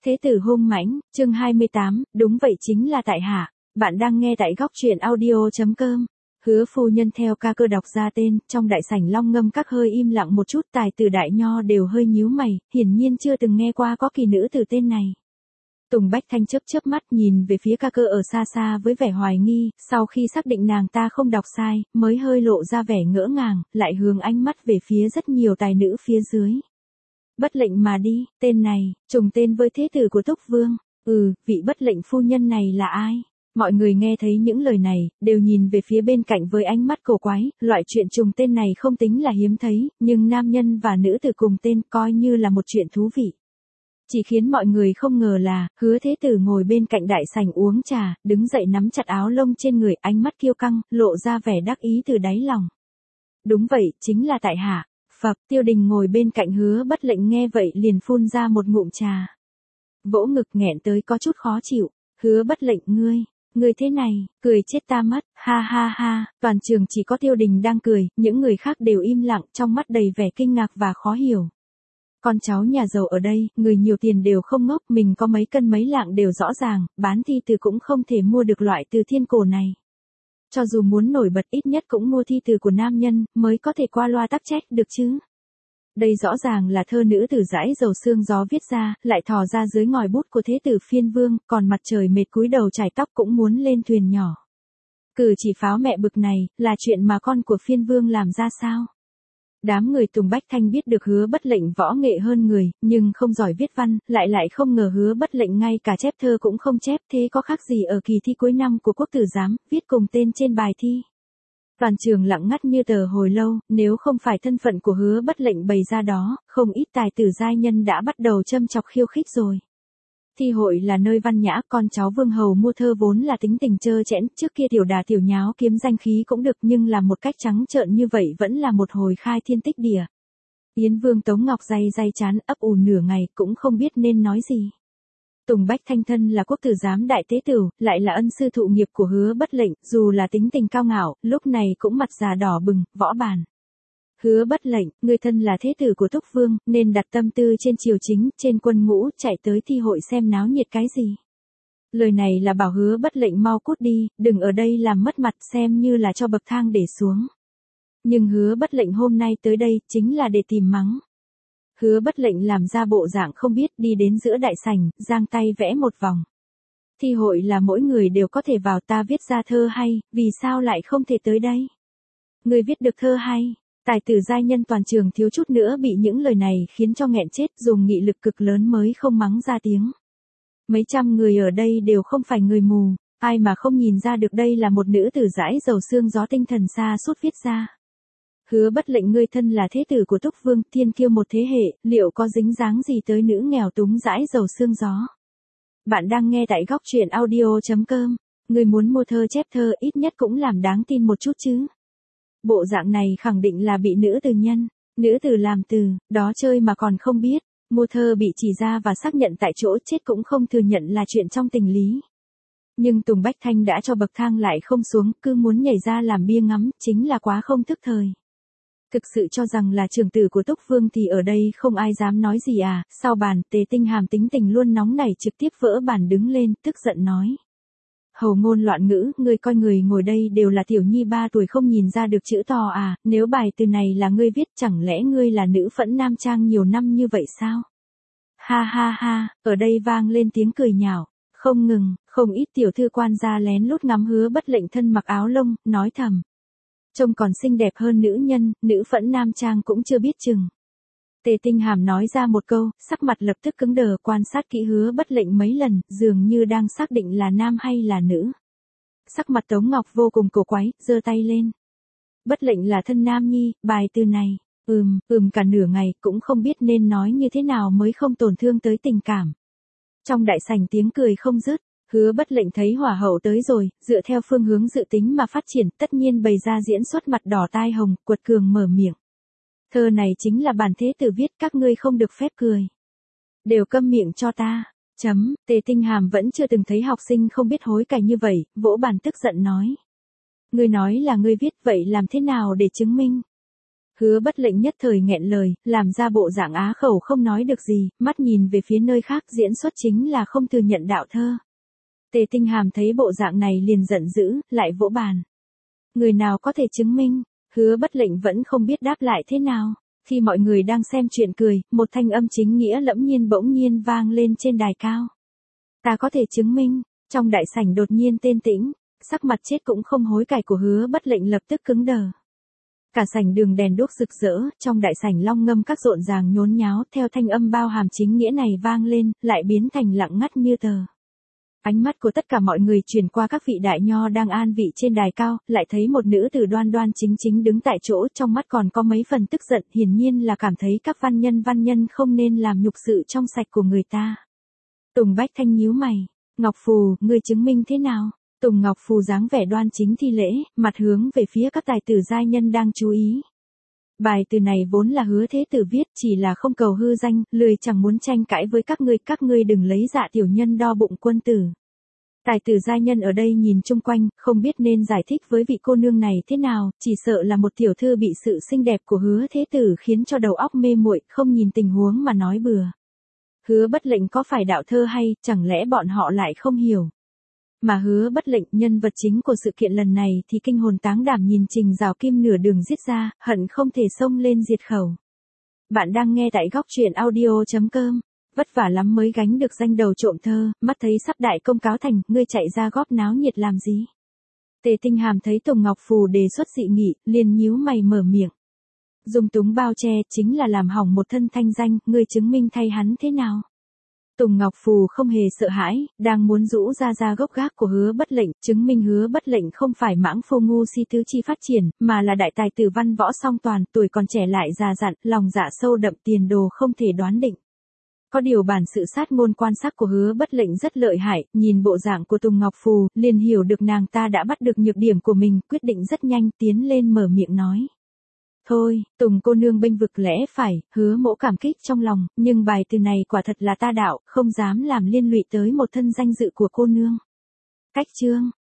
Thế tử hung mãnh, chương 28, đúng vậy chính là tại hạ. Bạn đang nghe tại góc truyện audio.com. Hứa phu nhân theo ca cơ đọc ra tên, trong đại sảnh long ngâm các hơi im lặng một chút, tài tử đại nho đều hơi nhíu mày, hiển nhiên chưa từng nghe qua có kỳ nữ từ tên này. Tùng Bách Thanh chớp chớp mắt nhìn về phía ca cơ ở xa xa với vẻ hoài nghi, sau khi xác định nàng ta không đọc sai, mới hơi lộ ra vẻ ngỡ ngàng, lại hướng ánh mắt về phía rất nhiều tài nữ phía dưới. Bất lệnh mà đi, tên này, trùng tên với thế tử của Túc Vương. Vị bất lệnh phu nhân này là ai? Mọi người nghe thấy những lời này, đều nhìn về phía bên cạnh với ánh mắt cổ quái, loại chuyện trùng tên này không tính là hiếm thấy, nhưng nam nhân và nữ tử cùng tên coi như là một chuyện thú vị. Chỉ khiến mọi người không ngờ là, Hứa thế tử ngồi bên cạnh đại sảnh uống trà, đứng dậy nắm chặt áo lông trên người, ánh mắt kiêu căng, lộ ra vẻ đắc ý từ đáy lòng. Đúng vậy, chính là tại hạ. Phập, Tiêu Đình ngồi bên cạnh Hứa Bất Lệnh nghe vậy liền phun ra một ngụm trà. Vỗ ngực nghẹn tới có chút khó chịu. Hứa Bất Lệnh, ngươi thế này, cười chết ta mất, ha ha ha, toàn trường chỉ có Tiêu Đình đang cười, những người khác đều im lặng, trong mắt đầy vẻ kinh ngạc và khó hiểu. Con cháu nhà giàu ở đây, người nhiều tiền đều không ngốc, mình có mấy cân mấy lạng đều rõ ràng, bán thi từ cũng không thể mua được loại từ thiên cổ này. Cho dù muốn nổi bật ít nhất cũng mua thi từ của nam nhân, mới có thể qua loa tắc trách được chứ. Đây rõ ràng là thơ nữ tử dãi dầu sương gió viết ra, lại thò ra dưới ngòi bút của thế tử phiên vương, còn mặt trời mệt cúi đầu chải tóc cũng muốn lên thuyền nhỏ. Cử chỉ pháo mẹ bực này, là chuyện mà con của phiên vương làm ra sao? Đám người Tùng Bách Thanh biết được Hứa Bất Lệnh võ nghệ hơn người, nhưng không giỏi viết văn, lại không ngờ Hứa Bất Lệnh ngay cả chép thơ cũng không chép, thế có khác gì ở kỳ thi cuối năm của quốc tử giám, viết cùng tên trên bài thi. Toàn trường lặng ngắt như tờ hồi lâu, nếu không phải thân phận của Hứa Bất Lệnh bày ra đó, không ít tài tử giai nhân đã bắt đầu châm chọc khiêu khích rồi. Thi hội là nơi văn nhã, con cháu vương hầu mua thơ vốn là tính tình trơ trẽn, trước kia tiểu đà tiểu nháo kiếm danh khí cũng được, nhưng làm một cách trắng trợn như vậy vẫn là một hồi khai thiên tích địa. Yến Vương Tống Ngọc day chán ấp ủ nửa ngày cũng không biết nên nói gì. Tùng Bách Thanh thân là quốc tử giám đại tế tửu, lại là ân sư thụ nghiệp của Hứa Bất Lệnh, dù là tính tình cao ngạo, lúc này cũng mặt già đỏ bừng, võ bàn. Hứa Bất Lệnh, ngươi thân là thế tử của Túc Vương, nên đặt tâm tư trên triều chính, trên quân ngũ, chạy tới thi hội xem náo nhiệt cái gì. Lời này là bảo Hứa Bất Lệnh mau cút đi, đừng ở đây làm mất mặt, xem như là cho bậc thang để xuống. Nhưng Hứa Bất Lệnh hôm nay tới đây, chính là để tìm mắng. Hứa Bất Lệnh làm ra bộ dạng không biết, đi đến giữa đại sảnh, giang tay vẽ một vòng. Thi hội là mỗi người đều có thể vào, ta viết ra thơ hay, vì sao lại không thể tới đây? Ngươi viết được thơ hay? Tài tử giai nhân toàn trường thiếu chút nữa bị những lời này khiến cho nghẹn chết, dùng nghị lực cực lớn mới không mắng ra tiếng. Mấy trăm người ở đây đều không phải người mù, ai mà không nhìn ra được đây là một nữ tử dãi dầu sương gió tinh thần xa suốt viết ra. Hứa Bất Lệnh, ngươi thân là thế tử của Túc Vương, thiên kiêu một thế hệ, liệu có dính dáng gì tới nữ nghèo túng dãi dầu sương gió? Bạn đang nghe tại góc truyện audio.com. Ngươi muốn mua thơ chép thơ ít nhất cũng làm đáng tin một chút chứ. Bộ dạng này khẳng định là bị nữ tử làm từ, đó chơi mà còn không biết, mua thơ bị chỉ ra và xác nhận tại chỗ chết cũng không thừa nhận là chuyện trong tình lý. Nhưng Tùng Bách Thanh đã cho bậc thang lại không xuống, cứ muốn nhảy ra làm bia ngắm, chính là quá không thức thời. Thực sự cho rằng là trưởng tử của Túc Vương thì ở đây không ai dám nói gì à, sau bàn, Tề Tinh Hàm tính tình luôn nóng nảy trực tiếp vỡ bàn đứng lên, tức giận nói. Hầu ngôn loạn ngữ, ngươi coi người ngồi đây đều là tiểu nhi 3 tuổi không nhìn ra được chữ to à, nếu bài từ này là ngươi viết chẳng lẽ ngươi là nữ phẫn nam trang nhiều năm như vậy sao? Ha ha ha, ở đây vang lên tiếng cười nhạo, không ngừng, không ít tiểu thư quan gia lén lút ngắm Hứa Bất Lệnh thân mặc áo lông, nói thầm. Trông còn xinh đẹp hơn nữ nhân, nữ phẫn nam trang cũng chưa biết chừng. Tề Tinh Hàm nói ra một câu, sắc mặt lập tức cứng đờ, quan sát kỹ Hứa Bất Lệnh mấy lần, dường như đang xác định là nam hay là nữ. Sắc mặt Tống Ngọc vô cùng cổ quái, giơ tay lên. Bất Lệnh là thân nam nhi, bài từ này, cả nửa ngày, cũng không biết nên nói như thế nào mới không tổn thương tới tình cảm. Trong đại sảnh tiếng cười không dứt, Hứa Bất Lệnh thấy hỏa hậu tới rồi, dựa theo phương hướng dự tính mà phát triển, tất nhiên bày ra diễn xuất mặt đỏ tai hồng, quật cường mở miệng. Thơ này chính là bản thế tử viết, các ngươi không được phép cười. Đều câm miệng cho ta. Tề Tinh Hàm vẫn chưa từng thấy học sinh không biết hối cải như vậy, vỗ bàn tức giận nói. Ngươi nói là ngươi viết, vậy làm thế nào để chứng minh? Hứa Bất Lệnh nhất thời nghẹn lời, làm ra bộ dạng á khẩu không nói được gì, mắt nhìn về phía nơi khác diễn xuất chính là không thừa nhận đạo thơ. Tề Tinh Hàm thấy bộ dạng này liền giận dữ, lại vỗ bàn. Người nào có thể chứng minh? Hứa Bất Lệnh vẫn không biết đáp lại thế nào. Khi mọi người đang xem chuyện cười, một thanh âm chính nghĩa lẫm nhiên bỗng nhiên vang lên trên đài cao. Ta có thể chứng minh. Trong đại sảnh đột nhiên tên tĩnh, sắc mặt chết cũng không hối cải của Hứa Bất Lệnh lập tức cứng đờ. Cả sảnh đường đèn đuốc rực rỡ, trong đại sảnh long ngâm các rộn ràng nhốn nháo, theo thanh âm bao hàm chính nghĩa này vang lên, lại biến thành lặng ngắt như tờ. Ánh mắt của tất cả mọi người chuyển qua các vị đại nho đang an vị trên đài cao, lại thấy một nữ tử đoan đoan chính chính đứng tại chỗ, trong mắt còn có mấy phần tức giận, hiển nhiên là cảm thấy các văn nhân không nên làm nhục sự trong sạch của người ta. Tùng Bách Thanh nhíu mày, Ngọc Phù, ngươi chứng minh thế nào? Tùng Ngọc Phù dáng vẻ đoan chính thi lễ, mặt hướng về phía các tài tử giai nhân đang chú ý. Bài từ này vốn là Hứa Thế Tử viết, chỉ là không cầu hư danh, lười chẳng muốn tranh cãi với các ngươi đừng lấy dạ tiểu nhân đo bụng quân tử. Tài tử giai nhân ở đây nhìn chung quanh, không biết nên giải thích với vị cô nương này thế nào, chỉ sợ là một tiểu thư bị sự xinh đẹp của Hứa Thế Tử khiến cho đầu óc mê muội, không nhìn tình huống mà nói bừa. Hứa Bất Lệnh có phải đạo thơ hay, chẳng lẽ bọn họ lại không hiểu? Mà Hứa Bất Lệnh, nhân vật chính của sự kiện lần này thì kinh hồn táng đảm nhìn Trình Giảo Kim nửa đường giết ra, hận không thể xông lên diệt khẩu. Bạn đang nghe tại góc truyện audio.com. Vất vả lắm mới gánh được danh đầu trộm thơ, mắt thấy sắp đại công cáo thành, ngươi chạy ra góp náo nhiệt làm gì? Tề Tinh Hàm thấy Tùng Ngọc Phù đề xuất dị nghị, liền nhíu mày mở miệng. Dung túng bao che chính là làm hỏng một thân thanh danh, ngươi chứng minh thay hắn thế nào? Tùng Ngọc Phù không hề sợ hãi, đang muốn rũ ra gốc gác của Hứa Bất Lệnh, chứng minh Hứa Bất Lệnh không phải mãng phu ngu si tứ chi phát triển, mà là đại tài tử văn võ song toàn, tuổi còn trẻ lại già dặn, lòng dạ sâu đậm, tiền đồ không thể đoán định. Có điều bản sự sát ngôn quan sát của Hứa Bất Lệnh rất lợi hại, nhìn bộ dạng của Tùng Ngọc Phù, liền hiểu được nàng ta đã bắt được nhược điểm của mình, quyết định rất nhanh tiến lên mở miệng nói. Thôi, Tùng cô nương bênh vực lẽ phải, Hứa mỗ cảm kích trong lòng, nhưng bài từ này quả thật là ta đạo, không dám làm liên lụy tới một thân danh dự của cô nương. Cách chương.